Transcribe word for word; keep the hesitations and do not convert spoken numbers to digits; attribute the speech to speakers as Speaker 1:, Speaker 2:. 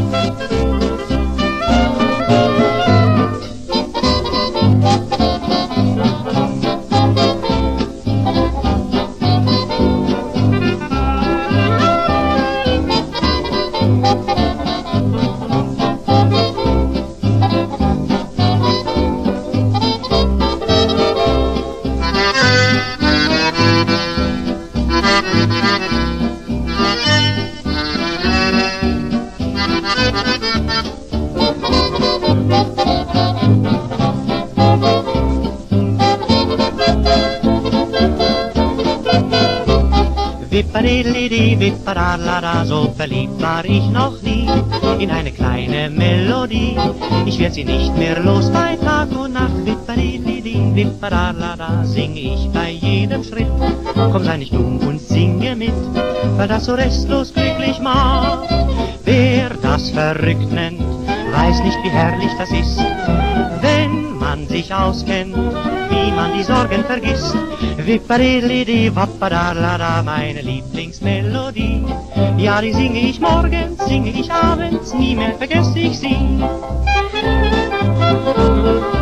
Speaker 1: Wippadelidi, wippadalada, so verliebt war ich noch nie in eine kleine Melodie. Ich werd sie nicht mehr los bei Tag und Nacht. Wippadelidi, wippadalada, sing ich bei jedem Schritt. Komm, sei nicht dumm und singe mit, weil das so restlos glücklich macht. Wer das verrückt nennt, weiß nicht, wie herrlich das ist, wenn man sich auskennt, wie man die Sorgen vergisst. Wippadelidi, wappadalada, meine Lieblingsmelodie. Ja, die singe ich morgens, singe ich abends, nie mehr vergesse ich sie.